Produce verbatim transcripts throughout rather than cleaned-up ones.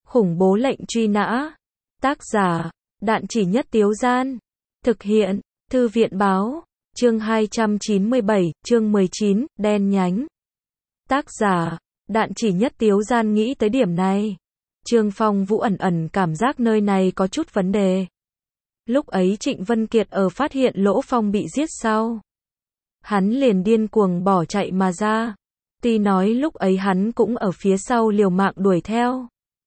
Khủng bố lệnh truy nã. Tác giả, Đạn Chỉ Nhất Tiếu Gian. Thực hiện, Thư viện Báo. Chương hai trăm chín mươi bảy, chương mười chín, đen nhánh. Tác giả, Đạn Chỉ Nhất Tiếu Gian nghĩ tới điểm này. Trương Phong Vũ ẩn ẩn cảm giác nơi này có chút vấn đề. Lúc ấy Trịnh Vân Kiệt ở phát hiện Lỗ Phong bị giết sau. Hắn liền điên cuồng bỏ chạy mà ra. Tuy nói lúc ấy hắn cũng ở phía sau liều mạng đuổi theo.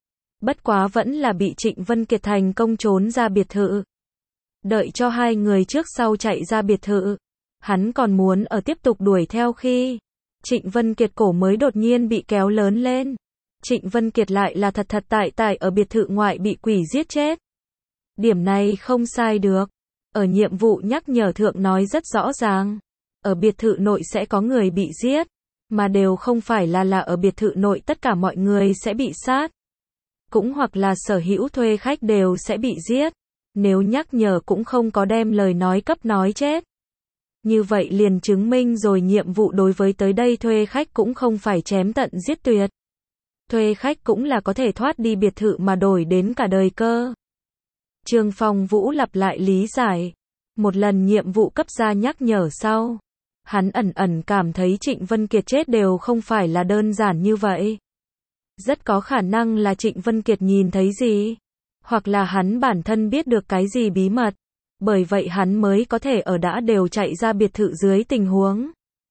Bất quá vẫn là bị Trịnh Vân Kiệt thành công trốn ra biệt thự. Đợi cho hai người trước sau chạy ra biệt thự. Hắn còn muốn ở tiếp tục đuổi theo khi Trịnh Vân Kiệt cổ mới đột nhiên bị kéo lớn lên. Trịnh Vân Kiệt lại là thật thật tại tại ở biệt thự ngoại bị quỷ giết chết. Điểm này không sai được. Ở nhiệm vụ nhắc nhở thượng nói rất rõ ràng. Ở biệt thự nội sẽ có người bị giết. Mà đều không phải là là ở biệt thự nội tất cả mọi người sẽ bị sát. Cũng hoặc là sở hữu thuê khách đều sẽ bị giết. Nếu nhắc nhở cũng không có đem lời nói cấp nói chết. Như vậy liền chứng minh rồi nhiệm vụ đối với tới đây thuê khách cũng không phải chém tận giết tuyệt. Thuê khách cũng là có thể thoát đi biệt thự mà đổi đến cả đời cơ. Trương Phong Vũ lặp lại lý giải. Một lần nhiệm vụ cấp ra nhắc nhở sau. Hắn ẩn ẩn cảm thấy Trịnh Vân Kiệt chết đều không phải là đơn giản như vậy. Rất có khả năng là Trịnh Vân Kiệt nhìn thấy gì. Hoặc là hắn bản thân biết được cái gì bí mật. Bởi vậy hắn mới có thể ở đã đều chạy ra biệt thự dưới tình huống.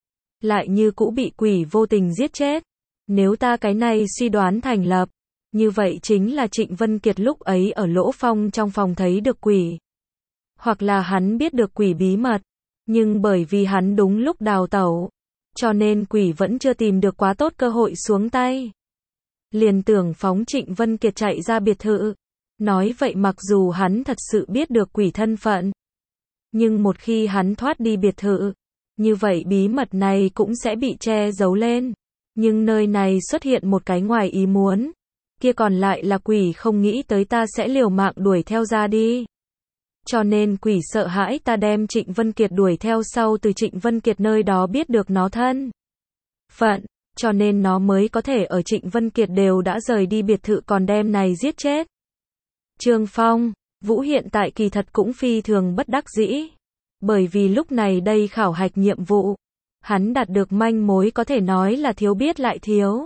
Lại như cũ bị quỷ vô tình giết chết. Nếu ta cái này suy đoán thành lập. Như vậy chính là Trịnh Vân Kiệt lúc ấy ở Lỗ Phong trong phòng thấy được quỷ. Hoặc là hắn biết được quỷ bí mật. Nhưng bởi vì hắn đúng lúc đào tẩu. Cho nên quỷ vẫn chưa tìm được quá tốt cơ hội xuống tay. Liền tưởng phóng Trịnh Vân Kiệt chạy ra biệt thự. Nói vậy mặc dù hắn thật sự biết được quỷ thân phận. Nhưng một khi hắn thoát đi biệt thự. Như vậy bí mật này cũng sẽ bị che giấu lên. Nhưng nơi này xuất hiện một cái ngoài ý muốn. Kia còn lại là quỷ không nghĩ tới ta sẽ liều mạng đuổi theo ra đi. Cho nên quỷ sợ hãi ta đem Trịnh Vân Kiệt đuổi theo sau từ Trịnh Vân Kiệt nơi đó biết được nó thân phận. Cho nên nó mới có thể ở Trịnh Vân Kiệt đều đã rời đi biệt thự còn đem này giết chết. Trương Phong Vũ hiện tại kỳ thật cũng phi thường bất đắc dĩ. Bởi vì lúc này đây khảo hạch nhiệm vụ. Hắn đạt được manh mối có thể nói là thiếu biết lại thiếu.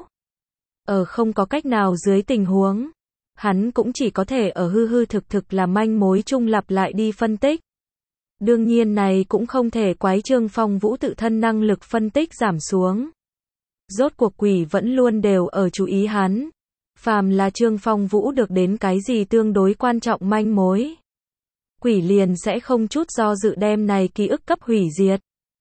Ở không có cách nào dưới tình huống. Hắn cũng chỉ có thể ở hư hư thực thực là manh mối chung lặp lại đi phân tích. Đương nhiên này cũng không thể quái Trương Phong Vũ tự thân năng lực phân tích giảm xuống. Rốt cuộc quỷ vẫn luôn đều ở chú ý hắn. Phàm là Trương Phong Vũ được đến cái gì tương đối quan trọng manh mối. Quỷ liền sẽ không chút do dự đem này ký ức cấp hủy diệt.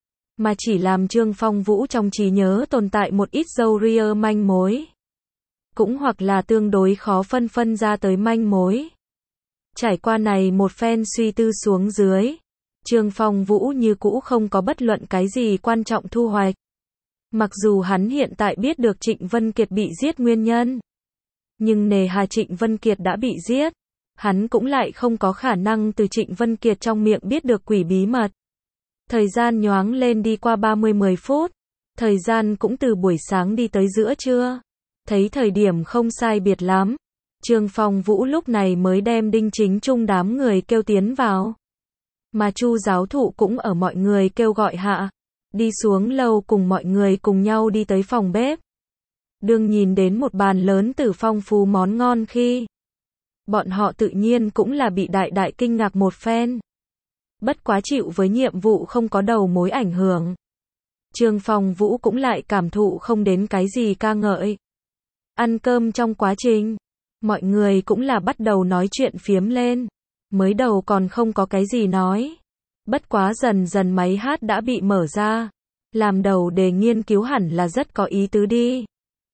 Mà chỉ làm Trương Phong Vũ trong trí nhớ tồn tại một ít dâu ria manh mối. Cũng hoặc là tương đối khó phân phân ra tới manh mối. Trải qua này một phen suy tư xuống dưới. Trương Phong Vũ như cũ không có bất luận cái gì quan trọng thu hoạch. Mặc dù hắn hiện tại biết được Trịnh Vân Kiệt bị giết nguyên nhân. Nhưng nề hà Trịnh Vân Kiệt đã bị giết. Hắn cũng lại không có khả năng từ Trịnh Vân Kiệt trong miệng biết được quỷ bí mật. Thời gian nhoáng lên đi qua ba mươi mười phút. Thời gian cũng từ buổi sáng đi tới giữa trưa. Thấy thời điểm không sai biệt lắm. Trương Phong Vũ lúc này mới đem Đinh Chính Trung đám người kêu tiến vào. Mà Chu giáo thụ cũng ở mọi người kêu gọi hạ. Đi xuống lầu cùng mọi người cùng nhau đi tới phòng bếp. Đương nhìn đến một bàn lớn từ phong phú món ngon khi. Bọn họ tự nhiên cũng là bị đại đại kinh ngạc một phen. Bất quá chịu với nhiệm vụ không có đầu mối ảnh hưởng. Trương Phong Vũ cũng lại cảm thụ không đến cái gì ca ngợi. Ăn cơm trong quá trình, mọi người cũng là bắt đầu nói chuyện phiếm lên. Mới đầu còn không có cái gì nói. Bất quá dần dần máy hát đã bị mở ra. Làm đầu đề nghiên cứu hẳn là rất có ý tứ đi.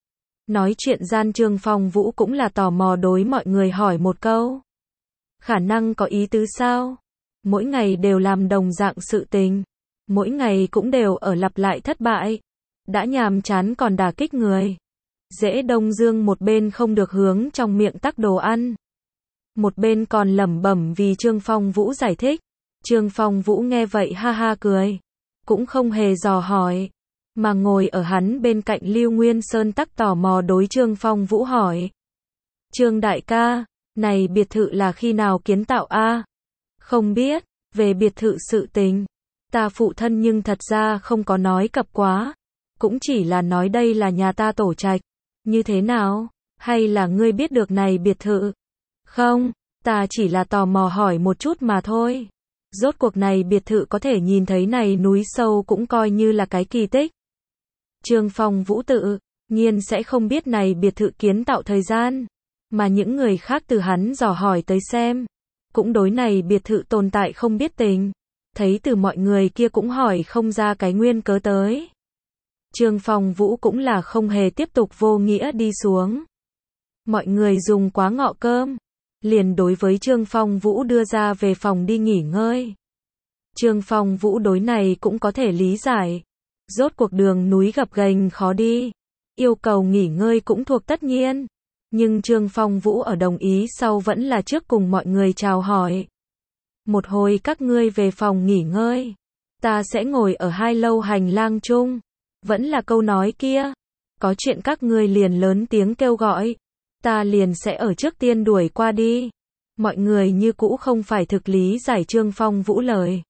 Nói chuyện gian Trương Phong Vũ cũng là tò mò đối mọi người hỏi một câu. Khả năng có ý tứ sao? Mỗi ngày đều làm đồng dạng sự tình. Mỗi ngày cũng đều ở lặp lại thất bại. Đã nhàm chán còn đả kích người. Dễ Đông Dương một bên không được hướng trong miệng tắc đồ ăn. Một bên còn lẩm bẩm vì Trương Phong Vũ giải thích. Trương Phong Vũ nghe vậy ha ha cười. Cũng không hề dò hỏi. Mà ngồi ở hắn bên cạnh Lưu Nguyên Sơn tắc tò mò đối Trương Phong Vũ hỏi. Trương đại ca, này biệt thự là khi nào kiến tạo a? Không biết, về biệt thự sự tình, ta phụ thân nhưng thật ra không có nói cập quá, cũng chỉ là nói đây là nhà ta tổ trạch. Như thế nào? Hay là ngươi biết được này biệt thự? Không, ta chỉ là tò mò hỏi một chút mà thôi. Rốt cuộc này biệt thự có thể nhìn thấy này núi sâu cũng coi như là cái kỳ tích. Trương Phong Vũ tự nhiên sẽ không biết này biệt thự kiến tạo thời gian, mà những người khác từ hắn dò hỏi tới xem, cũng đối này biệt thự tồn tại không biết tình, thấy từ mọi người kia cũng hỏi không ra cái nguyên cớ tới. Trương Phong Vũ cũng là không hề tiếp tục vô nghĩa đi xuống. Mọi người dùng quá ngọ cơm, liền đối với Trương Phong Vũ đưa ra về phòng đi nghỉ ngơi. Trương Phong Vũ đối này cũng có thể lý giải. Rốt cuộc đường núi gập ghềnh khó đi, yêu cầu nghỉ ngơi cũng thuộc tất nhiên. Nhưng Trương Phong Vũ ở đồng ý sau vẫn là trước cùng mọi người chào hỏi. Một hồi các ngươi về phòng nghỉ ngơi, ta sẽ ngồi ở hai lâu hành lang chung. Vẫn là câu nói kia, có chuyện các ngươi liền lớn tiếng kêu gọi, ta liền sẽ ở trước tiên đuổi qua đi. Mọi người như cũ không phải thực lý giải Trương Phong Vũ lời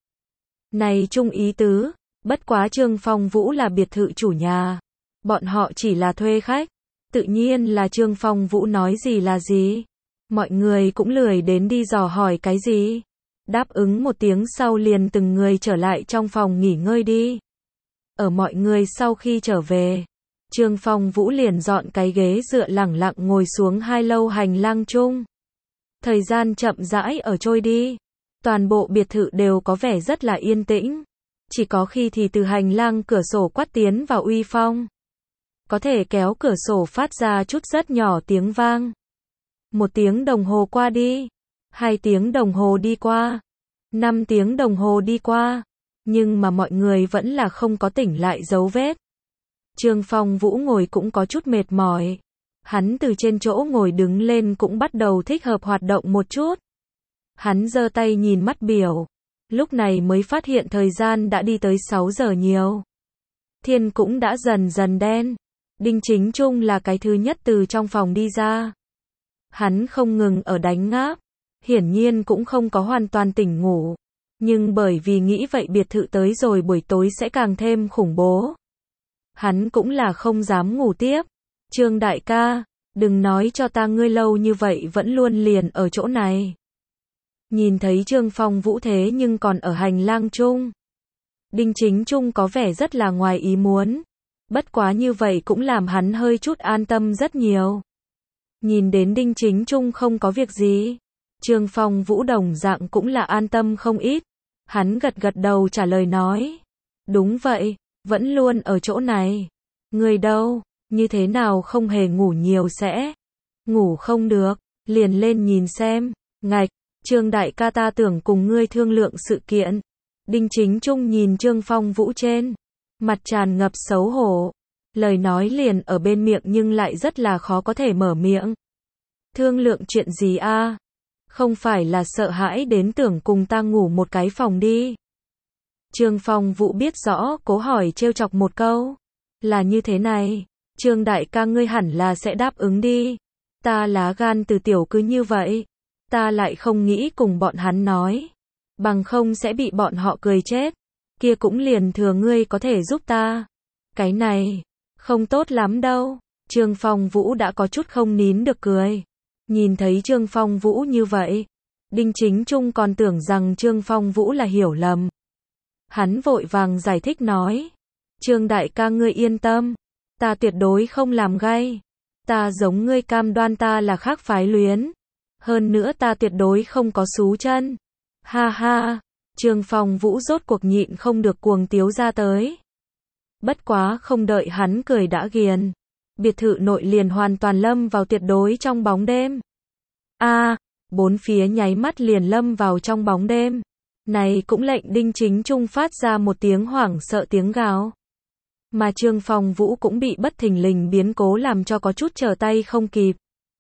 này chung ý tứ, bất quá Trương Phong Vũ là biệt thự chủ nhà, bọn họ chỉ là thuê khách, tự nhiên là Trương Phong Vũ nói gì là gì. Mọi người cũng lười đến đi dò hỏi cái gì, đáp ứng một tiếng sau liền từng người trở lại trong phòng nghỉ ngơi đi. Ở mọi người sau khi trở về, Trương Phong Vũ liền dọn cái ghế dựa lẳng lặng ngồi xuống hai lâu hành lang chung. Thời gian chậm rãi ở trôi đi, toàn bộ biệt thự đều có vẻ rất là yên tĩnh, chỉ có khi thì từ hành lang cửa sổ quát tiến vào uy phong. Có thể kéo cửa sổ phát ra chút rất nhỏ tiếng vang. Một tiếng đồng hồ qua đi, hai tiếng đồng hồ đi qua, năm tiếng đồng hồ đi qua, nhưng mà mọi người vẫn là không có tỉnh lại dấu vết. Trương Phong Vũ ngồi cũng có chút mệt mỏi. Hắn từ trên chỗ ngồi đứng lên cũng bắt đầu thích hợp hoạt động một chút. Hắn giơ tay nhìn mắt biểu, lúc này mới phát hiện thời gian đã đi tới sáu giờ nhiều. Thiên cũng đã dần dần đen. Đinh Chính Trung là cái thứ nhất từ trong phòng đi ra. Hắn không ngừng ở đánh ngáp, hiển nhiên cũng không có hoàn toàn tỉnh ngủ, nhưng bởi vì nghĩ vậy biệt thự tới rồi buổi tối sẽ càng thêm khủng bố, hắn cũng là không dám ngủ tiếp. Trương đại ca, đừng nói cho ta ngươi lâu như vậy vẫn luôn liền ở chỗ này. Nhìn thấy Trương Phong Vũ thế nhưng còn ở hành lang chung, Đinh Chính Trung có vẻ rất là ngoài ý muốn, bất quá như vậy cũng làm hắn hơi chút an tâm rất nhiều. Nhìn đến Đinh Chính Trung không có việc gì, Trương Phong Vũ đồng dạng cũng là an tâm không ít. Hắn gật gật đầu trả lời nói, đúng vậy, vẫn luôn ở chỗ này. Người đâu, như thế nào không hề ngủ nhiều sẽ? Ngủ không được, liền lên nhìn xem. Ngạch, Trương đại ca ta tưởng cùng ngươi thương lượng sự kiện. Đinh Chính Trung nhìn Trương Phong Vũ trên mặt tràn ngập xấu hổ, lời nói liền ở bên miệng nhưng lại rất là khó có thể mở miệng. Thương lượng chuyện gì a? Không phải là sợ hãi đến tưởng cùng ta ngủ một cái phòng đi. Trương Phong Vũ biết rõ, cố hỏi trêu chọc một câu. Là như thế này, Trương đại ca ngươi hẳn là sẽ đáp ứng đi. Ta lá gan từ tiểu cứ như vậy, ta lại không nghĩ cùng bọn hắn nói, bằng không sẽ bị bọn họ cười chết. Kia cũng liền thừa ngươi có thể giúp ta. Cái này, không tốt lắm đâu. Trương Phong Vũ đã có chút không nín được cười. Nhìn thấy Trương Phong Vũ như vậy, Đinh Chính Trung còn tưởng rằng Trương Phong Vũ là hiểu lầm. Hắn vội vàng giải thích nói, Trương đại ca ngươi yên tâm, ta tuyệt đối không làm gay. Ta giống ngươi cam đoan ta là khác phái luyến. Hơn nữa ta tuyệt đối không có xú chân. Ha ha, Trương Phong Vũ rốt cuộc nhịn không được cuồng tiếu ra tới. Bất quá không đợi hắn cười đã ghiền. Biệt thự nội liền hoàn toàn lâm vào tuyệt đối trong bóng đêm. A, à, bốn phía nháy mắt liền lâm vào trong bóng đêm. Này cũng lệnh Đinh Chính Trung phát ra một tiếng hoảng sợ tiếng gào. Mà Trương Phong Vũ cũng bị bất thình lình biến cố làm cho có chút trở tay không kịp.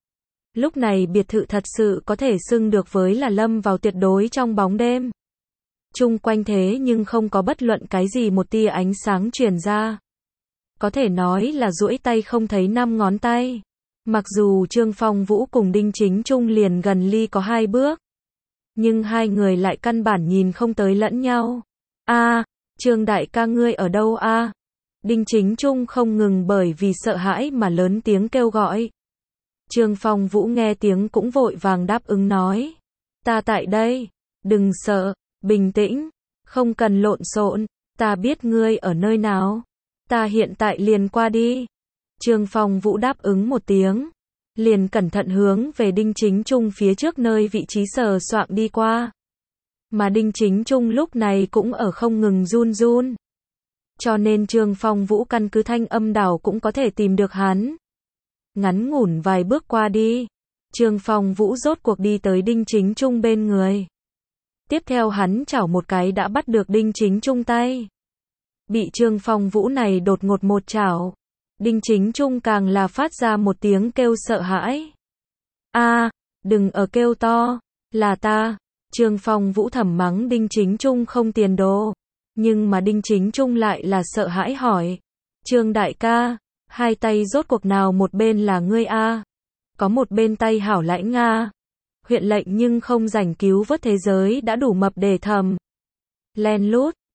Lúc này biệt thự thật sự có thể xưng được với là lâm vào tuyệt đối trong bóng đêm. Chung quanh thế nhưng không có bất luận cái gì một tia ánh sáng truyền ra. Có thể nói là duỗi tay không thấy năm ngón tay. Mặc dù Trương Phong Vũ cùng Đinh Chính Trung liền gần ly có hai bước, nhưng hai người lại căn bản nhìn không tới lẫn nhau. A, Trương đại ca ngươi ở đâu a? Đinh Chính Trung không ngừng bởi vì sợ hãi mà lớn tiếng kêu gọi. Trương Phong Vũ nghe tiếng cũng vội vàng đáp ứng nói. Ta tại đây, đừng sợ, bình tĩnh, không cần lộn xộn, ta biết ngươi ở nơi nào. Ta hiện tại liền qua đi. Trương Phong Vũ đáp ứng một tiếng, liền cẩn thận hướng về Đinh Chính Trung phía trước nơi vị trí sờ soạng đi qua. Mà Đinh Chính Trung lúc này cũng ở không ngừng run run. Cho nên Trương Phong Vũ căn cứ thanh âm đảo cũng có thể tìm được hắn. Ngắn ngủn vài bước qua đi, Trương Phong Vũ rốt cuộc đi tới Đinh Chính Trung bên người. Tiếp theo hắn chảo một cái đã bắt được Đinh Chính Trung tay. Bị Trương Phong Vũ này đột ngột một chảo, Đinh Chính Trung càng là phát ra một tiếng kêu sợ hãi. A, đừng ở kêu to, là ta. Trương Phong Vũ thầm mắng Đinh Chính Trung không tiền đồ. Nhưng mà Đinh Chính Trung lại là sợ hãi hỏi. Trương đại ca, hai tay rốt cuộc nào một bên là ngươi a? Có một bên tay hảo lãnh nga. Huyện lệnh nhưng không rảnh cứu vớt thế giới đã đủ mập để thầm. Len lút,